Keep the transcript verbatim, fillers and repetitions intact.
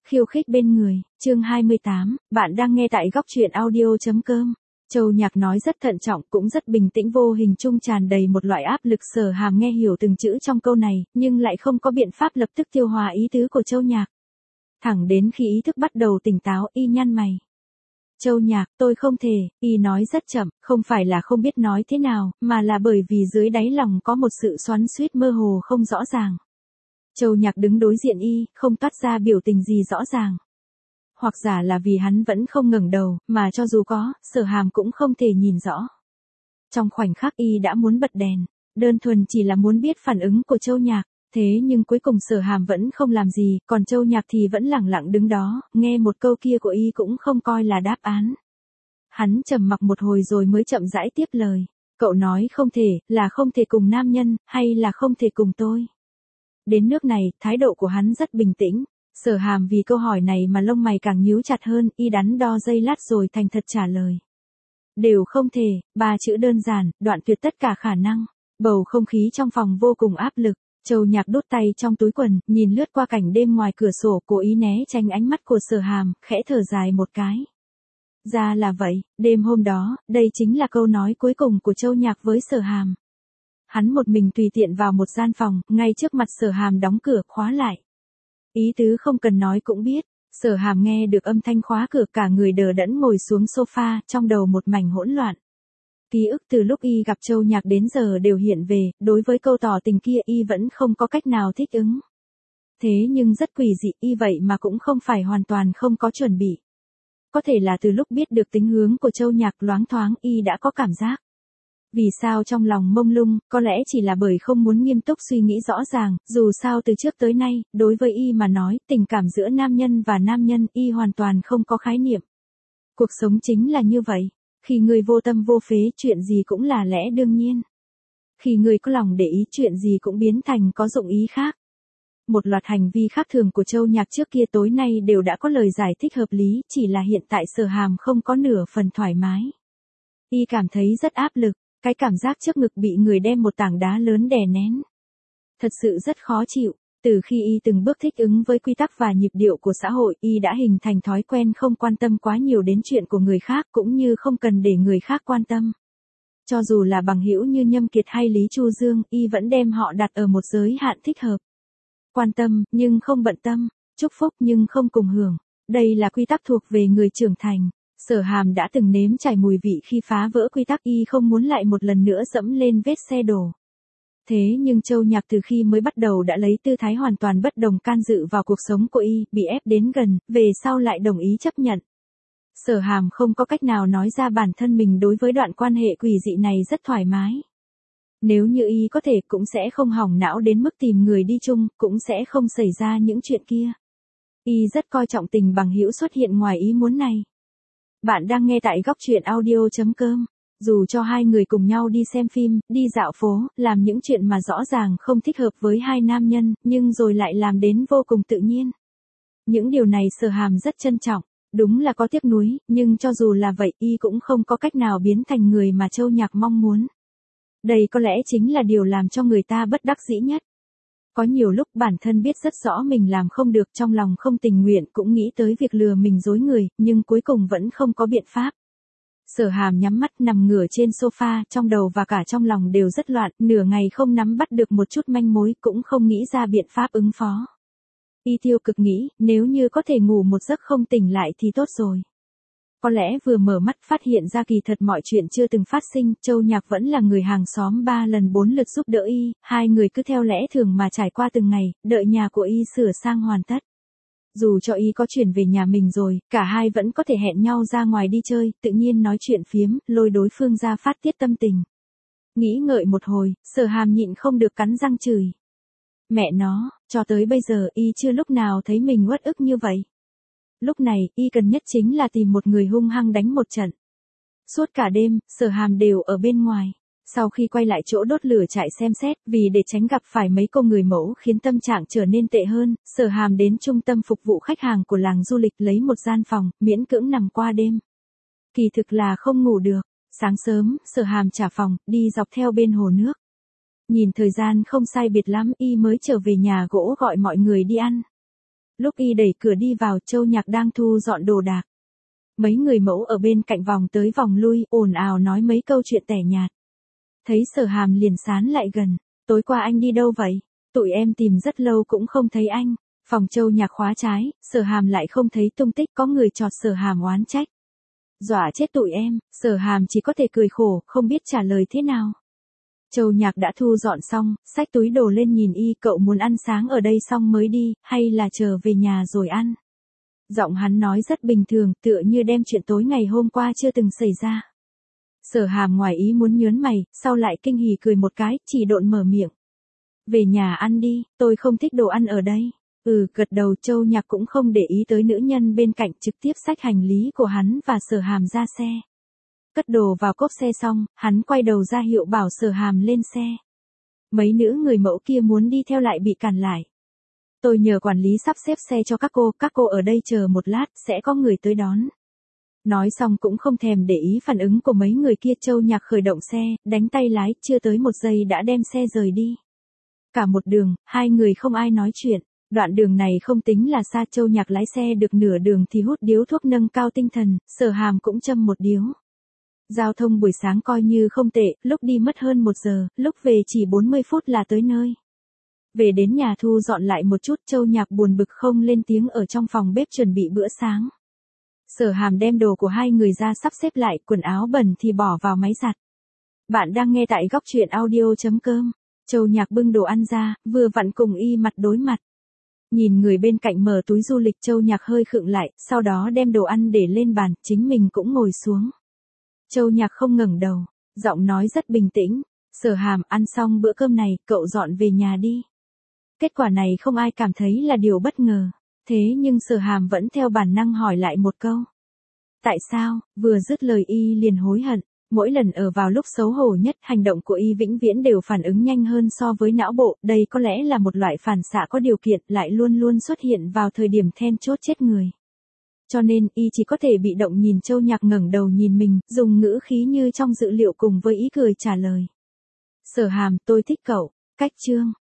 Khiêu khích bên người, chương hai mươi tám, bạn đang nghe tại góc truyện audio.com. Châu Nhạc nói rất thận trọng, cũng rất bình tĩnh, vô hình chung tràn đầy một loại áp lực. Sở Hàm nghe hiểu từng chữ trong câu này, nhưng lại không có biện pháp lập tức tiêu hóa ý tứ của Châu Nhạc. Thẳng đến khi ý thức bắt đầu tỉnh táo, y nhăn mày. Châu Nhạc, tôi không thể, y nói rất chậm, không phải là không biết nói thế nào, mà là bởi vì dưới đáy lòng có một sự xoắn xuýt mơ hồ không rõ ràng. Châu Nhạc đứng đối diện y, không toát ra biểu tình gì rõ ràng. Hoặc giả là vì hắn vẫn không ngẩng đầu, mà cho dù có, Sở Hàm cũng không thể nhìn rõ. Trong khoảnh khắc y đã muốn bật đèn, đơn thuần chỉ là muốn biết phản ứng của Châu Nhạc, thế nhưng cuối cùng Sở Hàm vẫn không làm gì, còn Châu Nhạc thì vẫn lẳng lặng đứng đó, nghe một câu kia của y cũng không coi là đáp án. Hắn trầm mặc một hồi rồi mới chậm rãi tiếp lời. Cậu nói không thể, là không thể cùng nam nhân, hay là không thể cùng tôi? Đến nước này, thái độ của hắn rất bình tĩnh. Sở Hàm vì câu hỏi này mà lông mày càng nhíu chặt hơn, y đắn đo giây lát rồi thành thật trả lời. Đều không thể, ba chữ đơn giản, đoạn tuyệt tất cả khả năng. Bầu không khí trong phòng vô cùng áp lực. Châu Nhạc đút tay trong túi quần, nhìn lướt qua cảnh đêm ngoài cửa sổ, cố ý né tránh ánh mắt của Sở Hàm, khẽ thở dài một cái. Ra là vậy, đêm hôm đó, đây chính là câu nói cuối cùng của Châu Nhạc với Sở Hàm. Hắn một mình tùy tiện vào một gian phòng, ngay trước mặt Sở Hàm đóng cửa, khóa lại. Ý tứ không cần nói cũng biết, Sở Hàm nghe được âm thanh khóa cửa, cả người đờ đẫn ngồi xuống sofa, trong đầu một mảnh hỗn loạn. Ký ức từ lúc y gặp Châu Nhạc đến giờ đều hiện về, đối với câu tỏ tình kia y vẫn không có cách nào thích ứng. Thế nhưng rất quỷ dị, y vậy mà cũng không phải hoàn toàn không có chuẩn bị. Có thể là từ lúc biết được tính hướng của Châu Nhạc, loáng thoáng y đã có cảm giác. Vì sao trong lòng mông lung, có lẽ chỉ là bởi không muốn nghiêm túc suy nghĩ rõ ràng, dù sao từ trước tới nay, đối với y mà nói, tình cảm giữa nam nhân và nam nhân, y hoàn toàn không có khái niệm. Cuộc sống chính là như vậy, khi người vô tâm vô phế, chuyện gì cũng là lẽ đương nhiên. Khi người có lòng để ý, chuyện gì cũng biến thành có dụng ý khác. Một loạt hành vi khác thường của Châu Nhạc trước kia tối nay đều đã có lời giải thích hợp lý, chỉ là hiện tại Sở Hàm không có nửa phần thoải mái. Y cảm thấy rất áp lực. Cái cảm giác trước ngực bị người đem một tảng đá lớn đè nén. Thật sự rất khó chịu, từ khi y từng bước thích ứng với quy tắc và nhịp điệu của xã hội, y đã hình thành thói quen không quan tâm quá nhiều đến chuyện của người khác, cũng như không cần để người khác quan tâm. Cho dù là bằng hữu như Nhâm Kiệt hay Lý Chu Dương, y vẫn đem họ đặt ở một giới hạn thích hợp. Quan tâm, nhưng không bận tâm, chúc phúc nhưng không cùng hưởng. Đây là quy tắc thuộc về người trưởng thành. Sở Hàm đã từng nếm trải mùi vị khi phá vỡ quy tắc, y không muốn lại một lần nữa dẫm lên vết xe đổ. Thế nhưng Châu Nhạc từ khi mới bắt đầu đã lấy tư thái hoàn toàn bất đồng can dự vào cuộc sống của y, bị ép đến gần, về sau lại đồng ý chấp nhận. Sở Hàm không có cách nào nói ra bản thân mình đối với đoạn quan hệ quỷ dị này rất thoải mái. Nếu như y có thể cũng sẽ không hỏng não đến mức tìm người đi chung, cũng sẽ không xảy ra những chuyện kia. Y rất coi trọng tình bằng hữu xuất hiện ngoài ý muốn này. Bạn đang nghe tại góc truyện audio.com. Dù cho hai người cùng nhau đi xem phim, đi dạo phố, làm những chuyện mà rõ ràng không thích hợp với hai nam nhân, nhưng rồi lại làm đến vô cùng tự nhiên. Những điều này Sở Hàm rất trân trọng, đúng là có tiếc nuối, nhưng cho dù là vậy, y cũng không có cách nào biến thành người mà Châu Nhạc mong muốn. Đây có lẽ chính là điều làm cho người ta bất đắc dĩ nhất. Có nhiều lúc bản thân biết rất rõ mình làm không được, trong lòng không tình nguyện, cũng nghĩ tới việc lừa mình dối người, nhưng cuối cùng vẫn không có biện pháp. Sở Hàm nhắm mắt nằm ngửa trên sofa, trong đầu và cả trong lòng đều rất loạn, nửa ngày không nắm bắt được một chút manh mối, cũng không nghĩ ra biện pháp ứng phó. Y tiêu cực nghĩ, nếu như có thể ngủ một giấc không tỉnh lại thì tốt rồi. Có lẽ vừa mở mắt phát hiện ra kỳ thật mọi chuyện chưa từng phát sinh, Châu Nhạc vẫn là người hàng xóm ba lần bốn lượt giúp đỡ y, hai người cứ theo lẽ thường mà trải qua từng ngày, đợi nhà của y sửa sang hoàn tất. Dù cho y có chuyển về nhà mình rồi, cả hai vẫn có thể hẹn nhau ra ngoài đi chơi, tự nhiên nói chuyện phiếm, lôi đối phương ra phát tiết tâm tình. Nghĩ ngợi một hồi, Sở Hàm nhịn không được cắn răng chửi. Mẹ nó, cho tới bây giờ y chưa lúc nào thấy mình uất ức như vậy. Lúc này, y cần nhất chính là tìm một người hung hăng đánh một trận. Suốt cả đêm, Sở Hàm đều ở bên ngoài. Sau khi quay lại chỗ đốt lửa trại xem xét, vì để tránh gặp phải mấy cô người mẫu khiến tâm trạng trở nên tệ hơn, Sở Hàm đến trung tâm phục vụ khách hàng của làng du lịch lấy một gian phòng, miễn cưỡng nằm qua đêm. Kỳ thực là không ngủ được. Sáng sớm, Sở Hàm trả phòng, đi dọc theo bên hồ nước. Nhìn thời gian không sai biệt lắm, y mới trở về nhà gỗ gọi mọi người đi ăn. Lúc y đẩy cửa đi vào, Châu Nhạc đang thu dọn đồ đạc. Mấy người mẫu ở bên cạnh vòng tới vòng lui, ồn ào nói mấy câu chuyện tẻ nhạt. Thấy Sở Hàm liền sán lại gần. Tối qua anh đi đâu vậy? Tụi em tìm rất lâu cũng không thấy anh. Phòng Châu Nhạc khóa trái, Sở Hàm lại không thấy tung tích, có người chọt Sở Hàm oán trách. Dọa chết tụi em, Sở Hàm chỉ có thể cười khổ, không biết trả lời thế nào. Châu Nhạc đã thu dọn xong, xách túi đồ lên nhìn y, cậu muốn ăn sáng ở đây xong mới đi, hay là chờ về nhà rồi ăn? Giọng hắn nói rất bình thường, tựa như đem chuyện tối ngày hôm qua chưa từng xảy ra. Sở Hàm ngoài ý muốn nhớn mày, sau lại kinh hỉ cười một cái, chỉ độn mở miệng. Về nhà ăn đi, tôi không thích đồ ăn ở đây. Ừ, gật đầu. Châu Nhạc cũng không để ý tới nữ nhân bên cạnh, trực tiếp xách hành lý của hắn và Sở Hàm ra xe. Cất đồ vào cốp xe xong, hắn quay đầu ra hiệu bảo Sở Hàm lên xe. Mấy nữ người mẫu kia muốn đi theo lại bị cản lại. Tôi nhờ quản lý sắp xếp xe cho các cô, các cô ở đây chờ một lát, sẽ có người tới đón. Nói xong cũng không thèm để ý phản ứng của mấy người kia. Châu Nhạc khởi động xe, đánh tay lái, chưa tới một giây đã đem xe rời đi. Cả một đường, hai người không ai nói chuyện. Đoạn đường này không tính là xa. Châu Nhạc lái xe được nửa đường thì hút điếu thuốc nâng cao tinh thần, Sở Hàm cũng châm một điếu. Giao thông buổi sáng coi như không tệ, lúc đi mất hơn một giờ, lúc về chỉ bốn mươi phút là tới nơi. Về đến nhà thu dọn lại một chút, Châu Nhạc buồn bực không lên tiếng ở trong phòng bếp chuẩn bị bữa sáng. Sở Hàm đem đồ của hai người ra sắp xếp lại, quần áo bẩn thì bỏ vào máy giặt. Bạn đang nghe tại góc truyện audio chấm com. Châu Nhạc bưng đồ ăn ra, vừa vặn cùng y mặt đối mặt. Nhìn người bên cạnh mở túi du lịch, Châu Nhạc hơi khựng lại, sau đó đem đồ ăn để lên bàn, chính mình cũng ngồi xuống. Châu Nhạc không ngẩng đầu, giọng nói rất bình tĩnh. Sở Hàm, ăn xong bữa cơm này, cậu dọn về nhà đi. Kết quả này không ai cảm thấy là điều bất ngờ. Thế nhưng Sở Hàm vẫn theo bản năng hỏi lại một câu. Tại sao? Vừa dứt lời y liền hối hận. Mỗi lần ở vào lúc xấu hổ nhất, hành động của y vĩnh viễn đều phản ứng nhanh hơn so với não bộ. Đây có lẽ là một loại phản xạ có điều kiện, lại luôn luôn xuất hiện vào thời điểm then chốt chết người. Cho nên, y chỉ có thể bị động nhìn Châu Nhạc ngẩng đầu nhìn mình, dùng ngữ khí như trong dự liệu cùng với ý cười trả lời. Sở Hàm, tôi thích cậu. Cách chương.